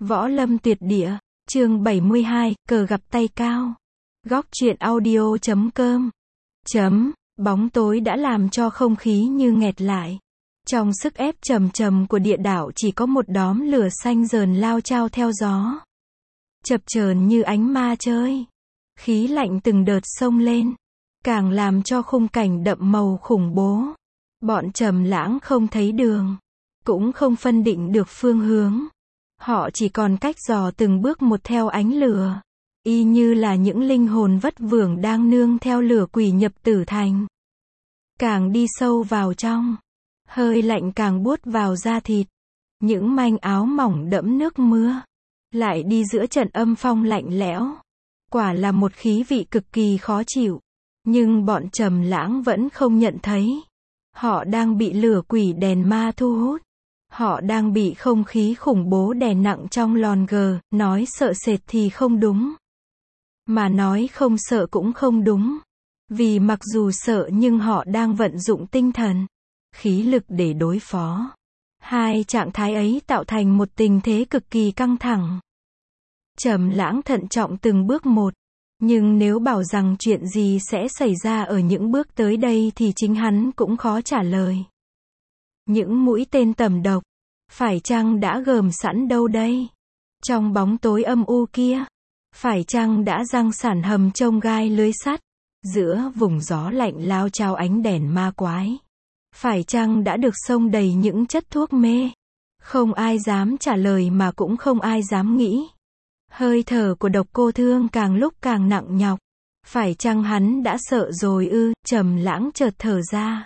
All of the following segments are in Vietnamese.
Võ Lâm Tuyệt Địa, chương 72, cờ gặp tay cao. Góc truyện audio.com. Bóng tối đã làm cho không khí như nghẹt lại. Trong sức ép trầm trầm của địa đảo chỉ có một đóm lửa xanh dờn lao chao theo gió. Chập chờn như ánh ma chơi. Khí lạnh từng đợt xông lên. Càng làm cho khung cảnh đậm màu khủng bố. Bọn Trầm Lãng không thấy đường. Cũng không phân định được phương hướng. Họ chỉ còn cách dò từng bước một theo ánh lửa. Y như là những linh hồn vất vưởng đang nương theo lửa quỷ nhập tử thành. Càng đi sâu vào trong, hơi lạnh càng buốt vào da thịt. Những manh áo mỏng đẫm nước mưa. Lại đi giữa trận âm phong lạnh lẽo. Quả là một khí vị cực kỳ khó chịu. Nhưng bọn Trầm Lãng vẫn không nhận thấy. Họ đang bị lửa quỷ đèn ma thu hút. Họ đang bị không khí khủng bố đè nặng trong lòn gờ, nói sợ sệt thì không đúng. Mà nói không sợ cũng không đúng. Vì mặc dù sợ nhưng họ đang vận dụng tinh thần, khí lực để đối phó. Hai trạng thái ấy tạo thành một tình thế cực kỳ căng thẳng. Trầm Lãng thận trọng từng bước một. Nhưng nếu bảo rằng chuyện gì sẽ xảy ra ở những bước tới đây thì chính hắn cũng khó trả lời. Những mũi tên tầm độc, phải chăng đã gờm sẵn đâu đây? Trong bóng tối âm u kia, phải chăng đã răng sẵn hầm chông gai lưới sắt, giữa vùng gió lạnh lao chao ánh đèn ma quái? Phải chăng đã được xông đầy những chất thuốc mê? Không ai dám trả lời mà cũng không ai dám nghĩ. Hơi thở của Độc Cô Thương càng lúc càng nặng nhọc. Phải chăng hắn đã sợ rồi ư? Trầm Lãng chợt thở ra.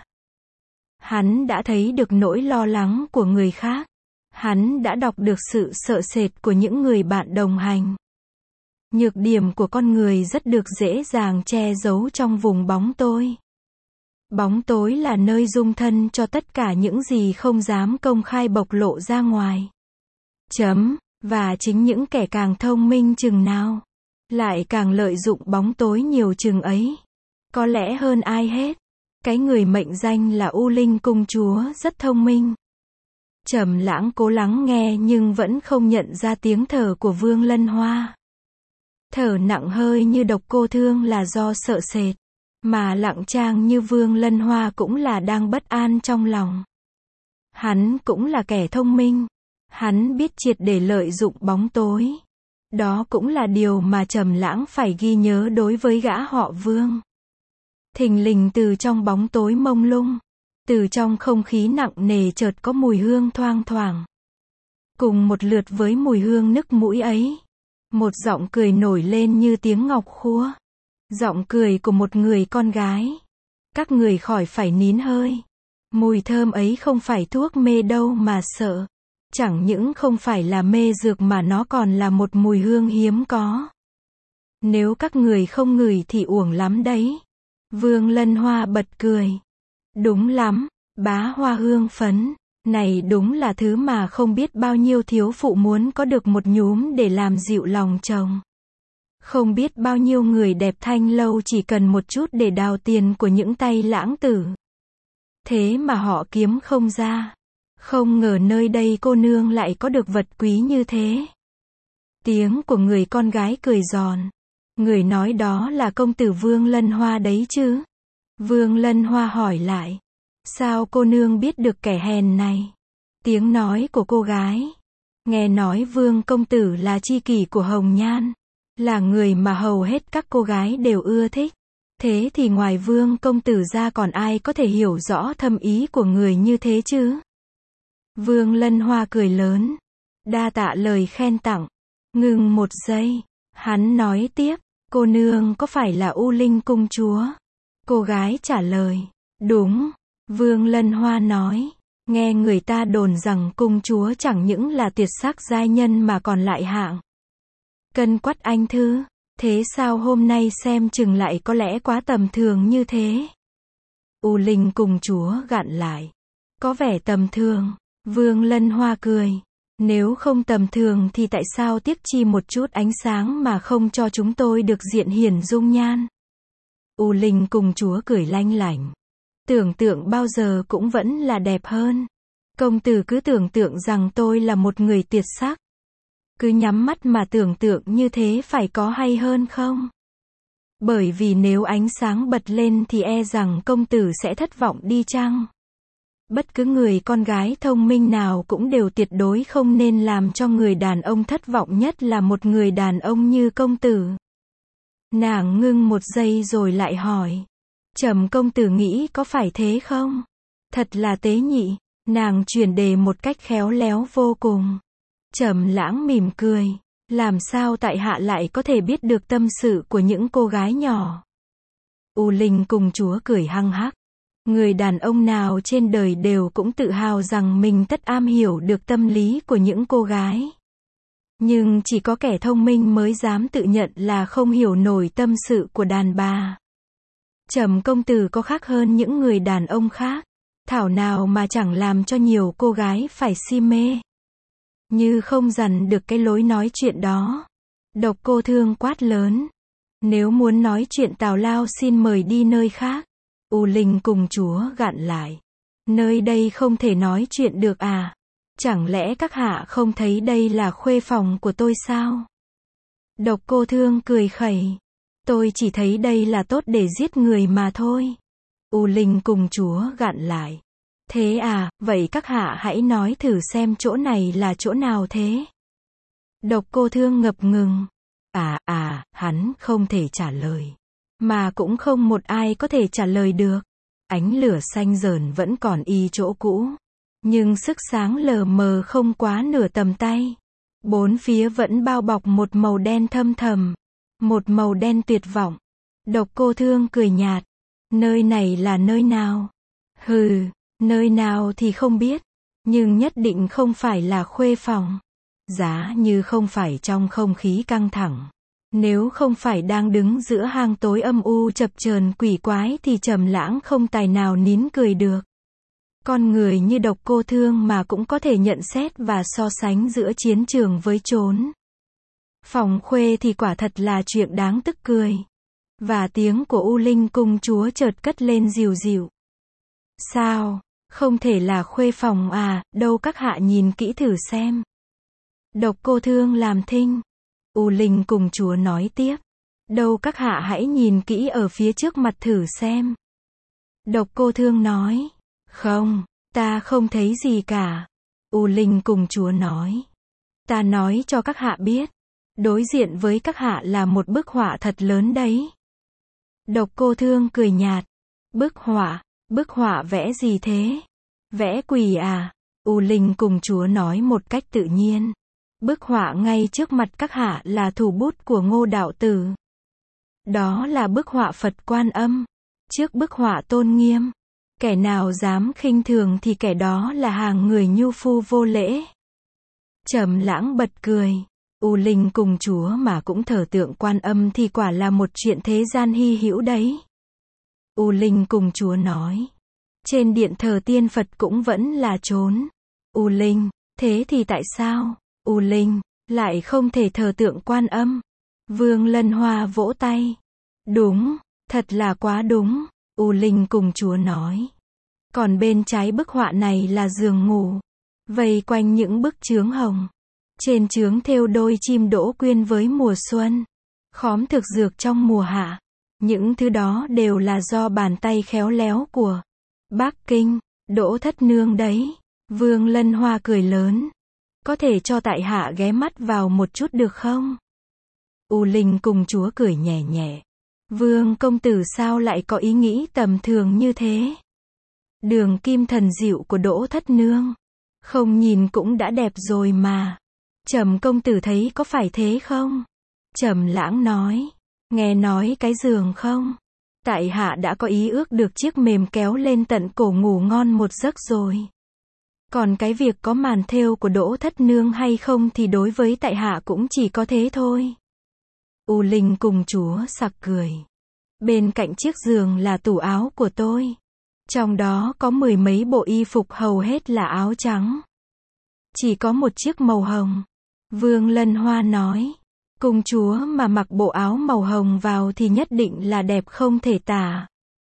Hắn đã thấy được nỗi lo lắng của người khác. Hắn đã đọc được sự sợ sệt của những người bạn đồng hành. Nhược điểm của con người rất được dễ dàng che giấu trong vùng bóng tối. Bóng tối là nơi dung thân cho tất cả những gì không dám công khai bộc lộ ra ngoài. Và chính những kẻ càng thông minh chừng nào, lại càng lợi dụng bóng tối nhiều chừng ấy. Có lẽ hơn ai hết, cái người mệnh danh là U Linh công chúa rất thông minh. Trầm Lãng cố lắng nghe nhưng vẫn không nhận ra tiếng thở của Vương Lân Hoa. Thở nặng hơi như Độc Cô Thương là do sợ sệt, mà lặng trang như Vương Lân Hoa cũng là đang bất an trong lòng. Hắn cũng là kẻ thông minh. Hắn biết triệt để lợi dụng bóng tối. Đó cũng là điều mà Trầm Lãng phải ghi nhớ đối với gã họ Vương. Thình lình từ trong bóng tối mông lung, từ trong không khí nặng nề chợt có mùi hương thoang thoảng. Cùng một lượt với mùi hương nức mũi ấy, một giọng cười nổi lên như tiếng ngọc khua. Giọng cười của một người con gái. Các người khỏi phải nín hơi. Mùi thơm ấy không phải thuốc mê đâu mà sợ. Chẳng những không phải là mê dược mà nó còn là một mùi hương hiếm có. Nếu các người không ngửi thì uổng lắm đấy. Vương Lân Hoa bật cười. Đúng lắm, bá hoa hương phấn. Này đúng là thứ mà không biết bao nhiêu thiếu phụ muốn có được một nhúm để làm dịu lòng chồng. Không biết bao nhiêu người đẹp thanh lâu chỉ cần một chút để đào tiền của những tay lãng tử. Thế mà họ kiếm không ra. Không ngờ nơi đây cô nương lại có được vật quý như thế. Tiếng của người con gái cười giòn. Người nói đó là công tử Vương Lân Hoa đấy chứ? Vương Lân Hoa hỏi lại. Sao cô nương biết được kẻ hèn này? Tiếng nói của cô gái. Nghe nói Vương công tử là tri kỷ của Hồng Nhan. Là người mà hầu hết các cô gái đều ưa thích. Thế thì ngoài Vương công tử ra còn ai có thể hiểu rõ thâm ý của người như thế chứ? Vương Lân Hoa cười lớn. Đa tạ lời khen tặng. Ngừng một giây. Hắn nói tiếp. Cô nương có phải là U Linh công chúa? Cô gái trả lời. Đúng. Vương Lân Hoa nói. Nghe người ta đồn rằng công chúa chẳng những là tuyệt sắc giai nhân mà còn lại hạng cân quắt anh thư. Thế sao hôm nay xem chừng lại có lẽ quá tầm thường như thế? U Linh công chúa gạn lại. Có vẻ tầm thường. Vương Lân Hoa cười. Nếu không tầm thường thì tại sao tiếc chi một chút ánh sáng mà không cho chúng tôi được diện hiển dung nhan? U Linh công chúa cười lanh lảnh. Tưởng tượng bao giờ cũng vẫn là đẹp hơn. Công tử cứ tưởng tượng rằng tôi là một người tuyệt sắc. Cứ nhắm mắt mà tưởng tượng như thế phải có hay hơn không? Bởi vì nếu ánh sáng bật lên thì e rằng công tử sẽ thất vọng đi chăng? Bất cứ người con gái thông minh nào cũng đều tuyệt đối không nên làm cho người đàn ông thất vọng, nhất là một người đàn ông như công tử. Nàng ngưng một giây rồi lại hỏi. Trầm công tử nghĩ có phải thế không? Thật là tế nhị. Nàng chuyển đề một cách khéo léo vô cùng. Trầm Lãng mỉm cười. Làm sao tại hạ lại có thể biết được tâm sự của những cô gái nhỏ? U Linh công chúa cười hăng hắc. Người đàn ông nào trên đời đều cũng tự hào rằng mình tất am hiểu được tâm lý của những cô gái. Nhưng chỉ có kẻ thông minh mới dám tự nhận là không hiểu nổi tâm sự của đàn bà. Trầm công tử có khác hơn những người đàn ông khác. Thảo nào mà chẳng làm cho nhiều cô gái phải si mê. Như không dằn được cái lối nói chuyện đó. Độc Cô Thương quát lớn. Nếu muốn nói chuyện tào lao xin mời đi nơi khác. U Linh công chúa gạn lại. Nơi đây không thể nói chuyện được à? Chẳng lẽ các hạ không thấy đây là khuê phòng của tôi sao? Độc Cô Thương cười khẩy. Tôi chỉ thấy đây là tốt để giết người mà thôi. U Linh công chúa gạn lại. Thế à, vậy các hạ hãy nói thử xem chỗ này là chỗ nào thế? Độc Cô Thương ngập ngừng. Hắn không thể trả lời. Mà cũng không một ai có thể trả lời được. Ánh lửa xanh rờn vẫn còn y chỗ cũ. Nhưng sức sáng lờ mờ không quá nửa tầm tay. Bốn phía vẫn bao bọc một màu đen thâm thầm. Một màu đen tuyệt vọng. Độc Cô Thương cười nhạt. Nơi này là nơi nào? Hừ, nơi nào thì không biết. Nhưng nhất định không phải là khuê phòng. Giá như không phải trong không khí căng thẳng. Nếu không phải đang đứng giữa hang tối âm u chập chờn quỷ quái thì Trầm Lãng không tài nào nín cười được. Con người như Độc Cô Thương mà cũng có thể nhận xét và so sánh giữa chiến trường với trốn phòng khuê thì quả thật là chuyện đáng tức cười. Và tiếng của U Linh công chúa chợt cất lên dịu dịu. Sao? Không thể là khuê phòng à? Đâu các hạ nhìn kỹ thử xem. Độc Cô Thương làm thinh. U Linh công chúa nói tiếp. Đâu các hạ hãy nhìn kỹ ở phía trước mặt thử xem. Độc Cô Thương nói. Không, ta không thấy gì cả. U Linh công chúa nói. Ta nói cho các hạ biết. Đối diện với các hạ là một bức họa thật lớn đấy. Độc Cô Thương cười nhạt. Bức họa vẽ gì thế? Vẽ quỷ à? U Linh công chúa nói một cách tự nhiên. Bức họa ngay trước mặt các hạ là thủ bút của Ngô đạo tử. Đó là bức họa Phật Quan Âm. Trước bức họa tôn nghiêm, kẻ nào dám khinh thường thì kẻ đó là hàng người nhu phu vô lễ. Trầm Lãng bật cười. U Linh công chúa mà cũng thờ tượng Quan Âm thì quả là một chuyện thế gian hy hữu đấy. U Linh công chúa nói. Trên điện thờ tiên Phật cũng vẫn là trốn. U Linh, thế thì tại sao? U Linh, lại không thể thờ tượng Quan Âm. Vương Lân Hoa vỗ tay. Đúng, thật là quá đúng. U Linh công chúa nói. Còn bên trái bức họa này là giường ngủ. Vây quanh những bức chướng hồng. Trên chướng thêu đôi chim đỗ quyên với mùa xuân. Khóm thực dược trong mùa hạ. Những thứ đó đều là do bàn tay khéo léo của Bắc Kinh, Đỗ Thất Nương đấy. Vương Lân Hoa cười lớn. Có thể cho tại hạ ghé mắt vào một chút được không? U Linh công chúa cười nhẹ nhẹ. Vương công tử sao lại có ý nghĩ tầm thường như thế? Đường kim thần dịu của Đỗ Thất Nương. Không nhìn cũng đã đẹp rồi mà. Trầm công tử thấy có phải thế không? Trầm Lãng nói. Nghe nói cái giường không? Tại hạ đã có ý ước được chiếc mềm kéo lên tận cổ ngủ ngon một giấc rồi. Còn cái việc có màn thêu của Đỗ Thất Nương hay không thì đối với tại hạ cũng chỉ có thế thôi. U Linh công chúa sặc cười. Bên cạnh chiếc giường là tủ áo của tôi. Trong đó có 10 mấy bộ y phục hầu hết là áo trắng. Chỉ có một chiếc màu hồng. Vương Lân Hoa nói. Công chúa mà mặc bộ áo màu hồng vào thì nhất định là đẹp không thể tả.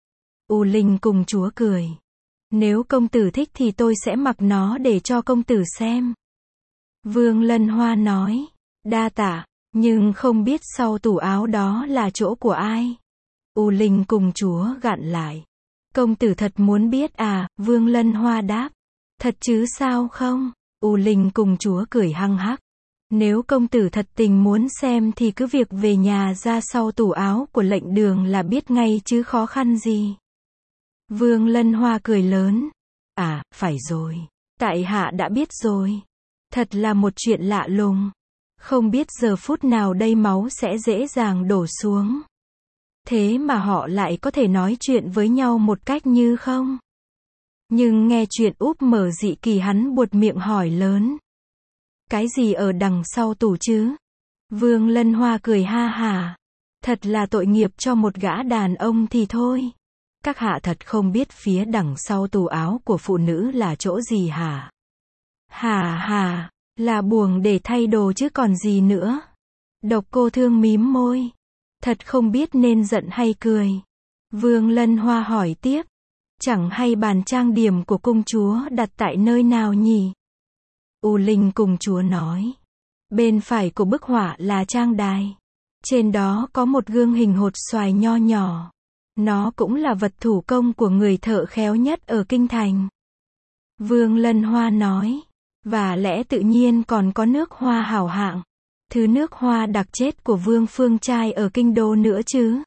U Linh công chúa cười. Nếu công tử thích thì tôi sẽ mặc nó để cho công tử xem. Vương Lân Hoa nói. Đa tạ, nhưng không biết sau tủ áo đó là chỗ của ai. U Linh công chúa gặn lại. Công tử thật muốn biết à, Vương Lân Hoa đáp. Thật chứ sao không? U Linh công chúa cười hăng hắc. Nếu công tử thật tình muốn xem thì cứ việc về nhà ra sau tủ áo của lệnh đường là biết ngay chứ khó khăn gì. Vương Lân Hoa cười lớn. À, phải rồi. Tại hạ đã biết rồi. Thật là một chuyện lạ lùng. Không biết giờ phút nào đây máu sẽ dễ dàng đổ xuống. Thế mà họ lại có thể nói chuyện với nhau một cách như không. Nhưng nghe chuyện úp mở dị kỳ hắn buột miệng hỏi lớn. Cái gì ở đằng sau tủ chứ? Vương Lân Hoa cười ha hả. Thật là tội nghiệp cho một gã đàn ông thì thôi. Các hạ thật không biết phía đằng sau tủ áo của phụ nữ là chỗ gì hả? Hả, là buồng để thay đồ chứ còn gì nữa. Độc Cô Thương mím môi. Thật không biết nên giận hay cười. Vương Lân Hoa hỏi tiếp. Chẳng hay bàn trang điểm của công chúa đặt tại nơi nào nhỉ? U Linh công chúa nói. Bên phải của bức họa là trang đài. Trên đó có một gương hình hột xoài nho nhỏ. Nó cũng là vật thủ công của người thợ khéo nhất ở kinh thành. Vương Lân Hoa nói. Và lẽ tự nhiên còn có nước hoa hảo hạng. Thứ nước hoa đặc chết của Vương Phương Trai ở kinh đô nữa chứ.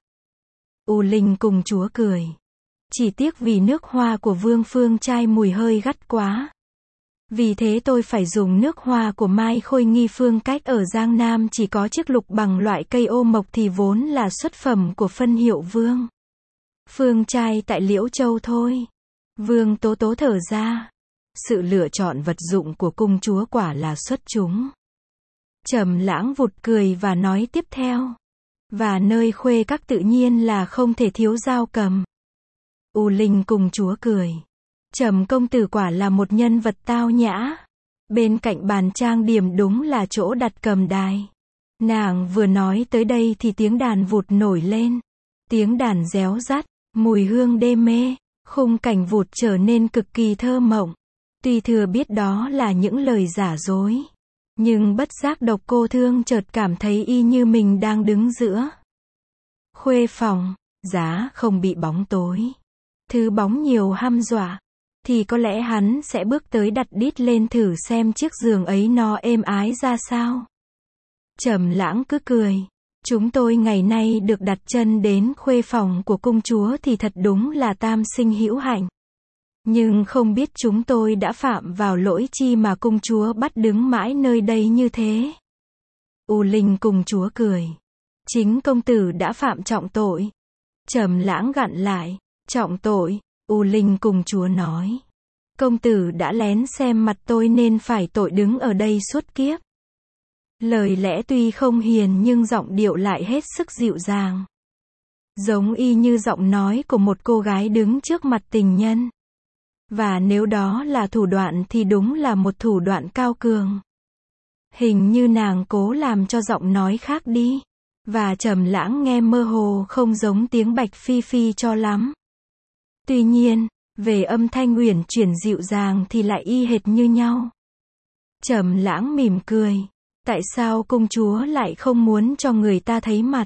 U Linh công chúa cười. Chỉ tiếc vì nước hoa của Vương Phương Trai mùi hơi gắt quá. Vì thế tôi phải dùng nước hoa của Mai Khôi Nghi Phương Cách ở Giang Nam chỉ có chiếc lục bằng loại cây ô mộc thì vốn là xuất phẩm của phân hiệu Vương Phương Trai tại Liễu Châu thôi. Vương Tố Tố thở ra. Sự lựa chọn vật dụng của công chúa quả là xuất chúng. Trầm Lãng vụt cười và nói tiếp theo. Và nơi khuê các tự nhiên là không thể thiếu dao cầm. U Linh công chúa cười. Trầm công tử quả là một nhân vật tao nhã. Bên cạnh bàn trang điểm đúng là chỗ đặt cầm đài. Nàng vừa nói tới đây thì tiếng đàn vụt nổi lên. Tiếng đàn réo rắt, mùi hương đê mê, khung cảnh vụt trở nên cực kỳ thơ mộng. Tuy thừa biết đó là những lời giả dối, nhưng bất giác Độc Cô Thương chợt cảm thấy y như mình đang đứng giữa khuê phòng, giá không bị bóng tối. Thứ bóng nhiều hăm dọa, thì có lẽ hắn sẽ bước tới đặt đít lên thử xem chiếc giường ấy nó êm ái ra sao. Trầm Lãng cứ cười. Chúng tôi ngày nay được đặt chân đến khuê phòng của công chúa thì thật đúng là tam sinh hữu hạnh. Nhưng không biết chúng tôi đã phạm vào lỗi chi mà công chúa bắt đứng mãi nơi đây như thế. U Linh công chúa cười. Chính công tử đã phạm trọng tội. Trầm Lãng gặn lại. Trọng tội, U Linh công chúa nói. Công tử đã lén xem mặt tôi nên phải tội đứng ở đây suốt kiếp. Lời lẽ tuy không hiền nhưng giọng điệu lại hết sức dịu dàng. Giống y như giọng nói của một cô gái đứng trước mặt tình nhân. Và nếu đó là thủ đoạn thì đúng là một thủ đoạn cao cường. Hình như nàng cố làm cho giọng nói khác đi. Và Trầm Lãng nghe mơ hồ không giống tiếng Bạch Phi Phi cho lắm. Tuy nhiên, về âm thanh uyển chuyển dịu dàng thì lại y hệt như nhau. Trầm Lãng mỉm cười. Tại sao công chúa lại không muốn cho người ta thấy mặt?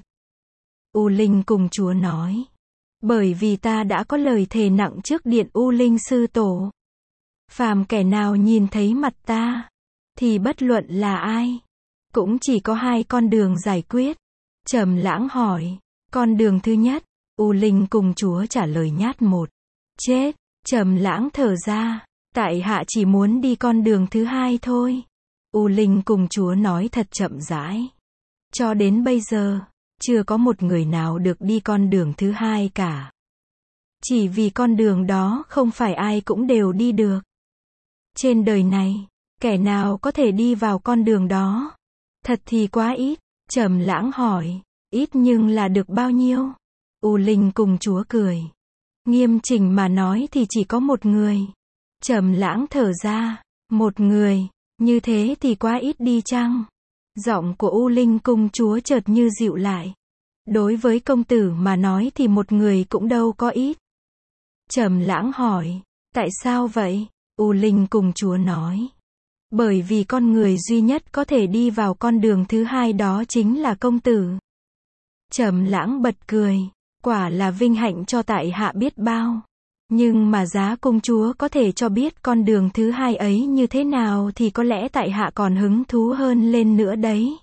U Linh công chúa nói. Bởi vì ta đã có lời thề nặng trước điện U Linh sư tổ. Phàm kẻ nào nhìn thấy mặt ta, thì bất luận là ai, cũng chỉ có hai con đường giải quyết. Trầm Lãng hỏi. Con đường thứ nhất, U Linh công chúa trả lời nhát một. Chết, Trầm Lãng thở ra. Tại hạ chỉ muốn đi con đường thứ hai thôi. U Linh công chúa nói thật chậm rãi. Cho đến bây giờ, chưa có một người nào được đi con đường thứ hai cả. Chỉ vì con đường đó không phải ai cũng đều đi được. Trên đời này, kẻ nào có thể đi vào con đường đó? Thật thì quá ít. Trầm Lãng hỏi. Ít nhưng là được bao nhiêu? U Linh công chúa cười. Nghiêm chỉnh mà nói thì chỉ có một người. Trầm Lãng thở ra. Một người, như thế thì quá ít đi chăng? Giọng của U Linh công chúa chợt như dịu lại. Đối với công tử mà nói thì một người cũng đâu có ít. Trầm Lãng hỏi. Tại sao vậy? U Linh công chúa nói. Bởi vì con người duy nhất có thể đi vào con đường thứ hai đó chính là công tử. Trầm Lãng bật cười, quả là vinh hạnh cho tại hạ biết bao. Nhưng mà giá công chúa có thể cho biết con đường thứ hai ấy như thế nào thì có lẽ tại hạ còn hứng thú hơn lên nữa đấy.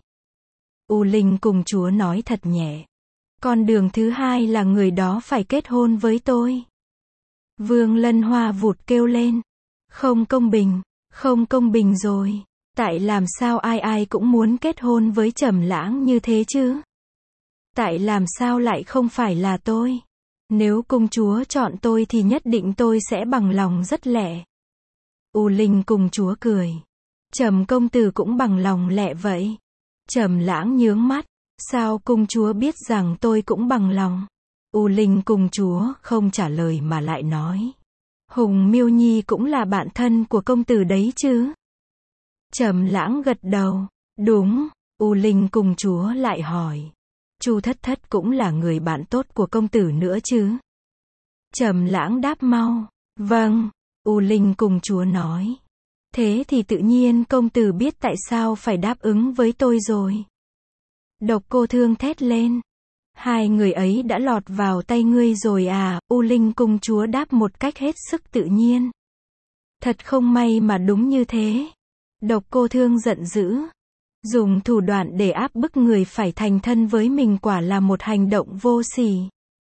U Linh công chúa nói thật nhẹ. Con đường thứ hai là người đó phải kết hôn với tôi. Vương Lân Hoa vụt kêu lên. Không công bình, không công bình rồi. Tại làm sao ai ai cũng muốn kết hôn với Trầm Lãng như thế chứ? Tại làm sao lại không phải là tôi? Nếu công chúa chọn tôi thì nhất định tôi sẽ bằng lòng rất lẹ. U Linh công chúa cười. Trầm công tử cũng bằng lòng lẹ vậy. Trầm Lãng nhướng mắt. Sao công chúa biết rằng tôi cũng bằng lòng? U Linh công chúa không trả lời mà lại nói. Hùng Miêu Nhi cũng là bạn thân của công tử đấy chứ? Trầm Lãng gật đầu. Đúng. U Linh công chúa lại hỏi. Chu Thất Thất cũng là người bạn tốt của công tử nữa chứ? Trầm Lãng đáp mau. Vâng. U Linh công chúa nói. Thế thì tự nhiên công tử biết tại sao phải đáp ứng với tôi rồi. Độc Cô Thương thét lên. Hai người ấy đã lọt vào tay ngươi rồi à? U Linh công chúa đáp một cách hết sức tự nhiên. Thật không may mà đúng như thế. Độc Cô Thương giận dữ. Dùng thủ đoạn để áp bức người phải thành thân với mình quả là một hành động vô sỉ.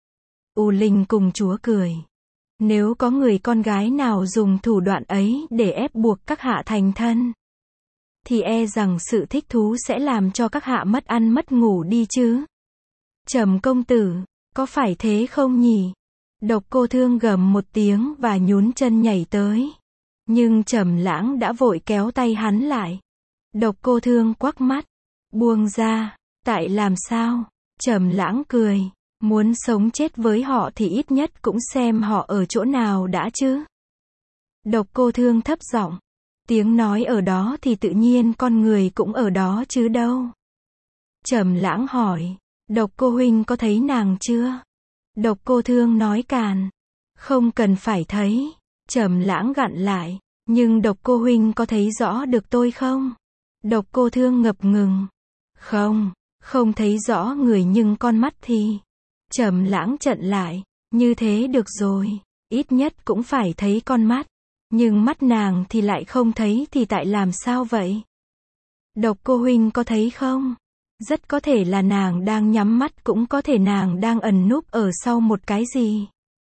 U Linh công chúa cười. Nếu có người con gái nào dùng thủ đoạn ấy để ép buộc các hạ thành thân, thì e rằng sự thích thú sẽ làm cho các hạ mất ăn mất ngủ đi chứ. Trầm công tử, có phải thế không nhỉ? Độc Cô Thương gầm một tiếng và nhún chân nhảy tới. Nhưng Trầm Lãng đã vội kéo tay hắn lại. Độc Cô Thương quắc mắt. Buông ra. Tại làm sao? Trầm Lãng cười. Muốn sống chết với họ thì ít nhất cũng xem họ ở chỗ nào đã chứ. Độc Cô Thương thấp giọng. Tiếng nói ở đó thì tự nhiên con người cũng ở đó chứ đâu. Trầm Lãng hỏi. Độc Cô huynh có thấy nàng chưa? Độc Cô Thương nói càn. Không cần phải thấy. Trầm Lãng gặn lại. Nhưng Độc Cô huynh có thấy rõ được tôi không? Độc Cô Thương ngập ngừng. Không, không thấy rõ người nhưng con mắt thì. Trầm Lãng chặn lại. Như thế được rồi. Ít nhất cũng phải thấy con mắt. Nhưng mắt nàng thì lại không thấy thì tại làm sao vậy? Độc Cô huynh có thấy không? Rất có thể là nàng đang nhắm mắt, cũng có thể nàng đang ẩn núp ở sau một cái gì.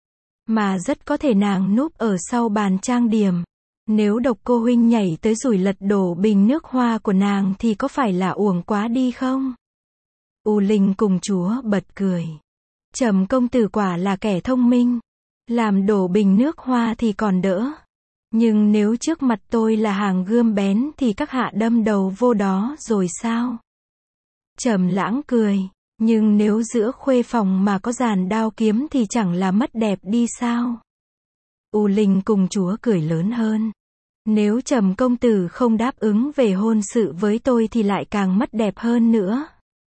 Mà rất có thể nàng núp ở sau bàn trang điểm. Nếu Độc Cô huynh nhảy tới rồi lật đổ bình nước hoa của nàng thì có phải là uổng quá đi không? U Linh công chúa bật cười. Trầm công tử quả là kẻ thông minh. Làm đổ bình nước hoa thì còn đỡ. Nhưng nếu trước mặt tôi là hàng gươm bén thì các hạ đâm đầu vô đó rồi sao? Trầm Lãng cười. Nhưng nếu giữa khuê phòng mà có giàn đao kiếm thì chẳng là mất đẹp đi sao? U Linh công chúa cười lớn hơn. Nếu Trầm công tử không đáp ứng về hôn sự với tôi thì lại càng mất đẹp hơn nữa.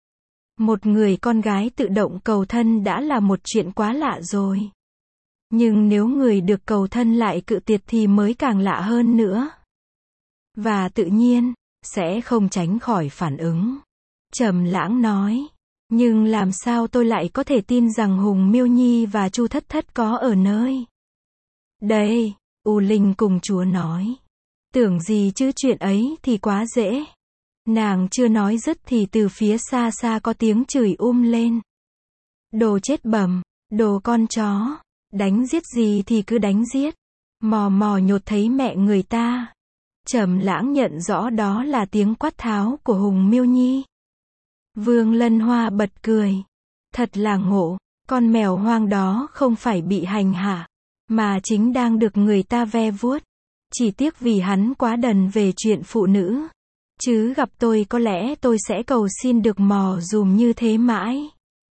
Một người con gái tự động cầu thân đã là một chuyện quá lạ rồi. Nhưng nếu người được cầu thân lại cự tuyệt thì mới càng lạ hơn nữa. Và tự nhiên, sẽ không tránh khỏi phản ứng. Trầm Lãng nói. Nhưng làm sao tôi lại có thể tin rằng Hùng Miêu Nhi và Chu Thất Thất có ở nơi đây? U Linh công chúa nói. Tưởng gì chứ chuyện ấy thì quá dễ. Nàng chưa nói dứt thì từ phía xa xa có tiếng chửi lên. Đồ chết bẩm, đồ con chó, đánh giết gì thì cứ đánh giết. Mò mò nhột thấy mẹ người ta. Trầm Lãng nhận rõ đó là tiếng quát tháo của Hùng Miêu Nhi. Vương Lân Hoa bật cười. Thật là ngộ, con mèo hoang đó không phải bị hành hạ, mà chính đang được người ta ve vuốt. Chỉ tiếc vì hắn quá đần về chuyện phụ nữ. Chứ gặp tôi có lẽ tôi sẽ cầu xin được mò dùm như thế mãi.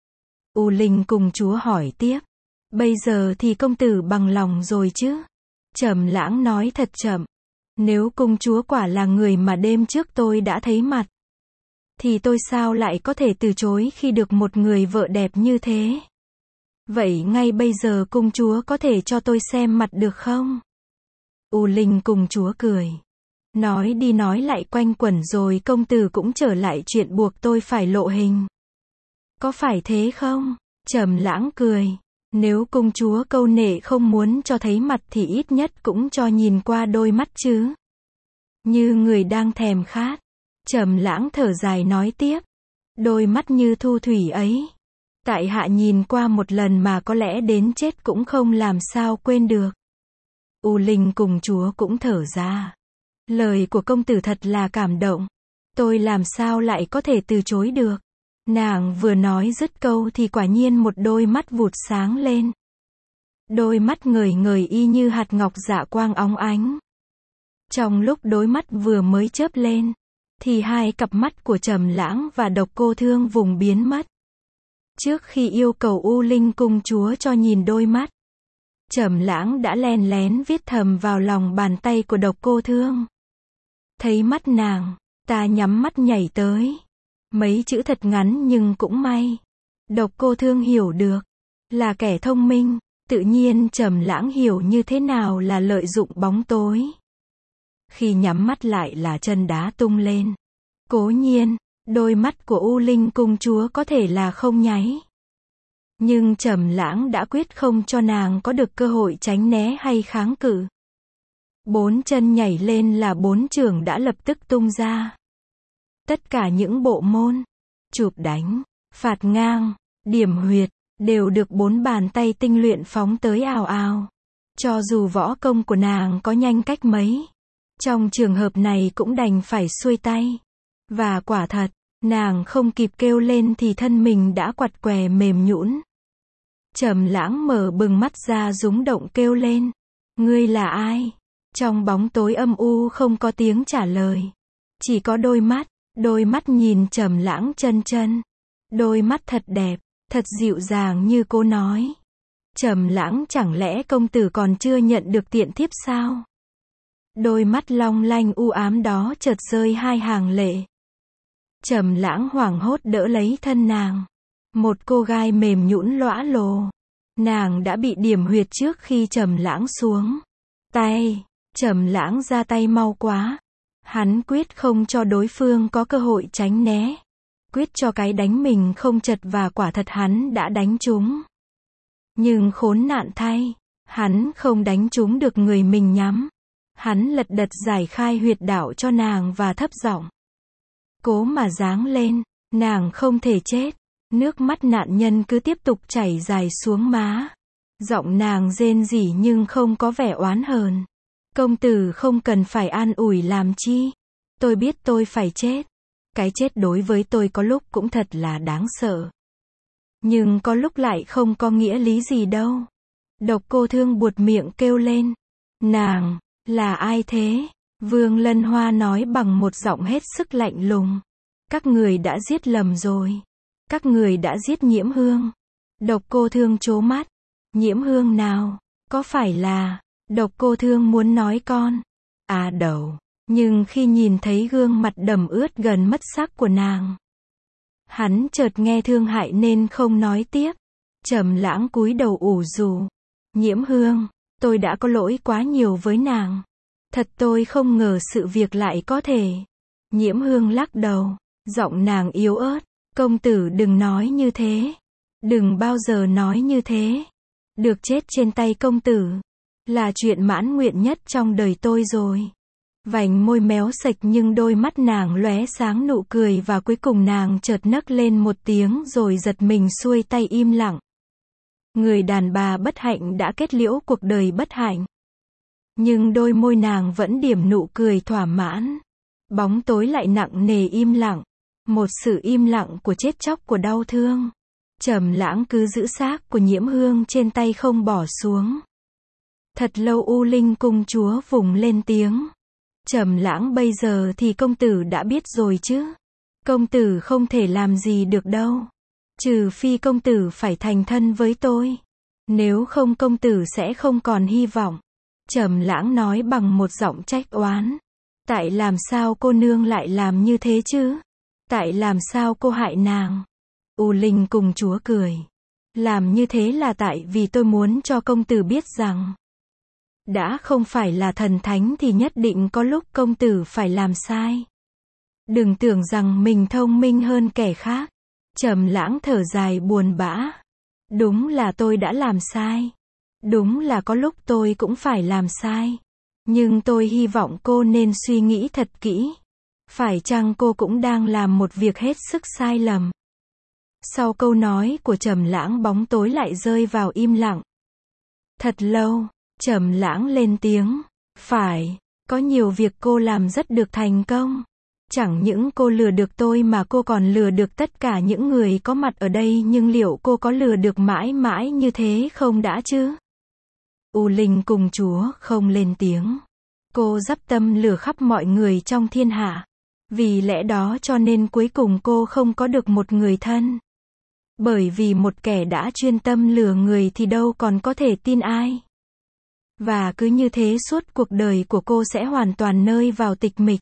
U Linh công chúa hỏi tiếp. Bây giờ thì công tử bằng lòng rồi chứ? Trầm Lãng nói thật chậm. Nếu công chúa quả là người mà đêm trước tôi đã thấy mặt, thì tôi sao lại có thể từ chối khi được một người vợ đẹp như thế? Vậy ngay bây giờ công chúa có thể cho tôi xem mặt được không? U Linh công chúa cười. Nói đi nói lại quanh quẩn rồi công tử cũng trở lại chuyện buộc tôi phải lộ hình. Có phải thế không? Trầm Lãng cười. Nếu công chúa câu nệ không muốn cho thấy mặt thì ít nhất cũng cho nhìn qua đôi mắt chứ. Như người đang thèm khát. Trầm Lãng thở dài nói tiếp. Đôi mắt như thu thủy ấy. Tại hạ nhìn qua một lần mà có lẽ đến chết cũng không làm sao quên được. U Linh công chúa cũng thở ra. Lời của công tử thật là cảm động. Tôi làm sao lại có thể từ chối được. Nàng vừa nói dứt câu thì quả nhiên một đôi mắt vụt sáng lên. Đôi mắt ngời ngời y như hạt ngọc dạ quang óng ánh. Trong lúc đôi mắt vừa mới chớp lên, thì hai cặp mắt của Trầm Lãng và Độc Cô Thương vùng biến mất. Trước khi yêu cầu U Linh công chúa cho nhìn đôi mắt, Trầm Lãng đã len lén viết thầm vào lòng bàn tay của Độc Cô Thương. Thấy mắt nàng, ta nhắm mắt nhảy tới. Mấy chữ thật ngắn nhưng cũng may. Độc Cô Thương hiểu được. Là kẻ thông minh, tự nhiên Trầm Lãng hiểu như thế nào là lợi dụng bóng tối. Khi nhắm mắt lại là chân đá tung lên. Cố nhiên, đôi mắt của U Linh công chúa có thể là không nháy. Nhưng Trầm Lãng đã quyết không cho nàng có được cơ hội tránh né hay kháng cự. 4 chân nhảy lên là 4 chưởng đã lập tức tung ra. Tất cả những bộ môn, chụp đánh, phạt ngang, điểm huyệt, đều được 4 bàn tay tinh luyện phóng tới ào ào. Cho dù võ công của nàng có nhanh cách mấy, trong trường hợp này cũng đành phải xuôi tay. Và quả thật, nàng không kịp kêu lên thì thân mình đã quặt quẻ mềm nhũn. Trầm Lãng mở bừng mắt ra rúng động kêu lên. Ngươi là ai? Trong bóng tối âm u không có tiếng trả lời. Chỉ có đôi mắt nhìn Trầm Lãng chân chân. Đôi mắt thật đẹp, thật dịu dàng như cô nói. Trầm Lãng chẳng lẽ công tử còn chưa nhận được tiện thiếp sao? Đôi mắt long lanh u ám đó chợt rơi hai hàng lệ. Trầm Lãng hoảng hốt đỡ lấy thân nàng. Một cô gái mềm nhũn lõa lồ. Nàng đã bị điểm huyệt trước khi Trầm Lãng xuống. Trầm Lãng ra tay mau quá. Hắn quyết không cho đối phương có cơ hội tránh né. Quyết cho cái đánh mình không chật và quả thật hắn đã đánh trúng. Nhưng khốn nạn thay, hắn không đánh trúng được người mình nhắm. Hắn lật đật giải khai huyệt đạo cho nàng và thấp giọng. Cố mà giáng lên, nàng không thể chết. Nước mắt nạn nhân cứ tiếp tục chảy dài xuống má. Giọng nàng rên rỉ nhưng không có vẻ oán hờn. Công tử không cần phải an ủi làm chi. Tôi biết tôi phải chết. Cái chết đối với tôi có lúc cũng thật là đáng sợ. Nhưng có lúc lại không có nghĩa lý gì đâu. Độc Cô Thương buột miệng kêu lên. Nàng, là ai thế? Vương Lân Hoa nói bằng một giọng hết sức lạnh lùng. Các người đã giết lầm rồi. Các người đã giết Nhiễm Hương. Độc Cô Thương trố mắt. Nhiễm Hương nào? Có phải là... Độc Cô Thương muốn nói con. Đầu. Nhưng khi nhìn thấy gương mặt đầm ướt gần mất sắc của nàng, hắn chợt nghe thương hại nên không nói tiếp. Trầm Lãng cúi đầu ủ rũ. Nhiễm Hương, tôi đã có lỗi quá nhiều với nàng. Thật tôi không ngờ sự việc lại có thể. Nhiễm Hương lắc đầu, giọng nàng yếu ớt. Công tử đừng nói như thế. Đừng bao giờ nói như thế. Được chết trên tay công tử là chuyện mãn nguyện nhất trong đời tôi rồi. Vành môi méo sạch nhưng đôi mắt nàng lóe sáng nụ cười và cuối cùng nàng chợt nấc lên một tiếng rồi giật mình xuôi tay im lặng. Người đàn bà bất hạnh đã kết liễu cuộc đời bất hạnh. Nhưng đôi môi nàng vẫn điểm nụ cười thỏa mãn. Bóng tối lại nặng nề im lặng. Một sự im lặng của chết chóc của đau thương. Trầm Lãng cứ giữ xác của Nhiễm Hương trên tay không bỏ xuống. Thật lâu U Linh công chúa vùng lên tiếng. Trầm Lãng bây giờ thì công tử đã biết rồi chứ. Công tử không thể làm gì được đâu. Trừ phi công tử phải thành thân với tôi. Nếu không công tử sẽ không còn hy vọng. Trầm Lãng nói bằng một giọng trách oán. Tại làm sao cô nương lại làm như thế chứ? Tại làm sao cô hại nàng? U Linh công chúa cười. Làm như thế là tại vì tôi muốn cho công tử biết rằng Đã không phải là thần thánh thì nhất định có lúc công tử phải làm sai. Đừng tưởng rằng mình thông minh hơn kẻ khác. Trầm Lãng thở dài buồn bã. Đúng là tôi đã làm sai. Đúng là có lúc tôi cũng phải làm sai. Nhưng tôi hy vọng cô nên suy nghĩ thật kỹ. Phải chăng cô cũng đang làm một việc hết sức sai lầm? Sau câu nói của Trầm Lãng, bóng tối lại rơi vào im lặng. Thật lâu, Trầm Lãng lên tiếng. Phải, có nhiều việc cô làm rất được thành công. Chẳng những cô lừa được tôi mà cô còn lừa được tất cả những người có mặt ở đây, nhưng liệu cô có lừa được mãi mãi như thế không đã chứ? U Linh Cung Chúa không lên tiếng. Cô dắp tâm lừa khắp mọi người trong thiên hạ. Vì lẽ đó cho nên cuối cùng cô không có được một người thân. Bởi vì một kẻ đã chuyên tâm lừa người thì đâu còn có thể tin ai. Và cứ như thế suốt cuộc đời của cô sẽ hoàn toàn rơi vào tịch mịch.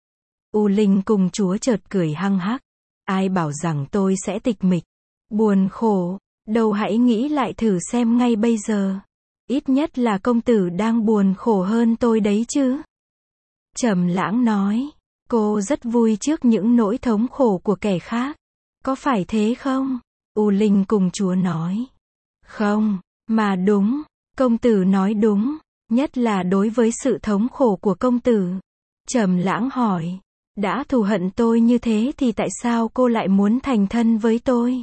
U Linh Cung Chúa chợt cười hăng hắc. Ai bảo rằng tôi sẽ tịch mịch? Buồn khổ, đâu hãy nghĩ lại thử xem ngay bây giờ. Ít nhất là công tử đang buồn khổ hơn tôi đấy chứ. Trầm Lãng nói. Cô rất vui trước những nỗi thống khổ của kẻ khác. Có phải thế không? U Linh Cung Chúa nói. Không, mà đúng. Công tử nói đúng. Nhất là đối với sự thống khổ của công tử. Trầm Lãng hỏi. Đã thù hận tôi như thế thì tại sao cô lại muốn thành thân với tôi?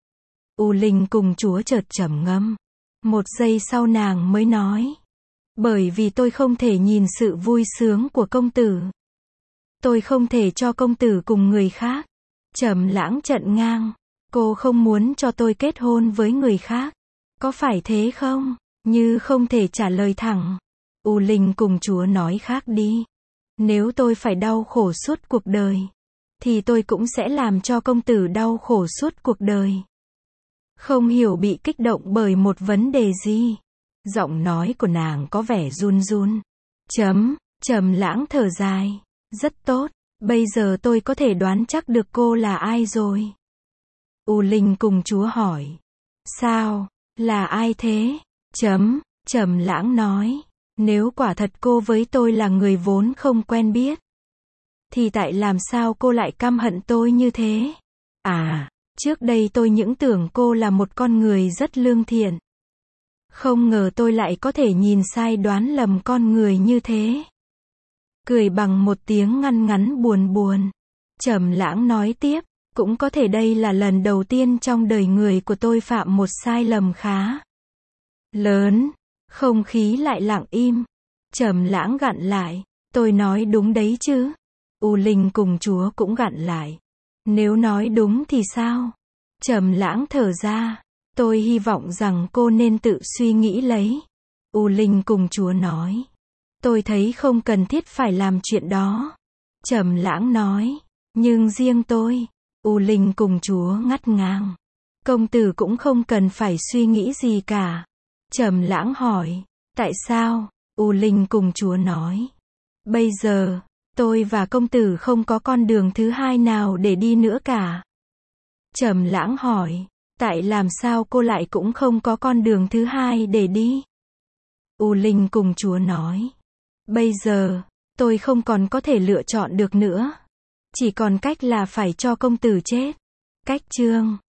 U Linh Cung Chúa chợt trầm ngâm. Một giây sau nàng mới nói. Bởi vì tôi không thể nhìn sự vui sướng của công tử. Tôi không thể cho công tử cùng người khác. Trầm Lãng trợn ngang. Cô không muốn cho tôi kết hôn với người khác. Có phải thế không? Như không thể trả lời thẳng. U Linh Cung Chúa nói khác đi. Nếu tôi phải đau khổ suốt cuộc đời, thì tôi cũng sẽ làm cho công tử đau khổ suốt cuộc đời. Không hiểu bị kích động bởi một vấn đề gì. Giọng nói của nàng có vẻ run run. Trầm Lãng thở dài. Rất tốt, bây giờ tôi có thể đoán chắc được cô là ai rồi. U Linh Cung Chúa hỏi. Sao? Là ai thế? Trầm Lãng nói. Nếu quả thật cô với tôi là người vốn không quen biết, thì tại làm sao cô lại căm hận tôi như thế? À, trước đây tôi những tưởng cô là một con người rất lương thiện. Không ngờ tôi lại có thể nhìn sai đoán lầm con người như thế. Cười bằng một tiếng ngăn ngắn buồn buồn. Trầm Lãng nói tiếp. Cũng có thể đây là lần đầu tiên trong đời người của tôi phạm một sai lầm khá lớn. Không khí lại lặng im. Trầm Lãng gặn lại. Tôi nói đúng đấy chứ? U Linh Cung Chúa cũng gặn lại. Nếu nói đúng thì sao? Trầm Lãng thở ra. Tôi hy vọng rằng cô nên tự suy nghĩ lấy. U Linh Cung Chúa nói. Tôi thấy không cần thiết phải làm chuyện đó. Trầm Lãng nói. Nhưng riêng tôi. U Linh Cung Chúa ngắt ngang. Công tử cũng không cần phải suy nghĩ gì cả. Trầm Lãng hỏi. Tại sao? U Linh Cung Chúa nói. Bây giờ, tôi và công tử không có con đường thứ hai nào để đi nữa cả. Trầm Lãng hỏi. Tại làm sao cô lại cũng không có con đường thứ hai để đi? U Linh Cung Chúa nói. Bây giờ, tôi không còn có thể lựa chọn được nữa. Chỉ còn cách là phải cho công tử chết. Cách chương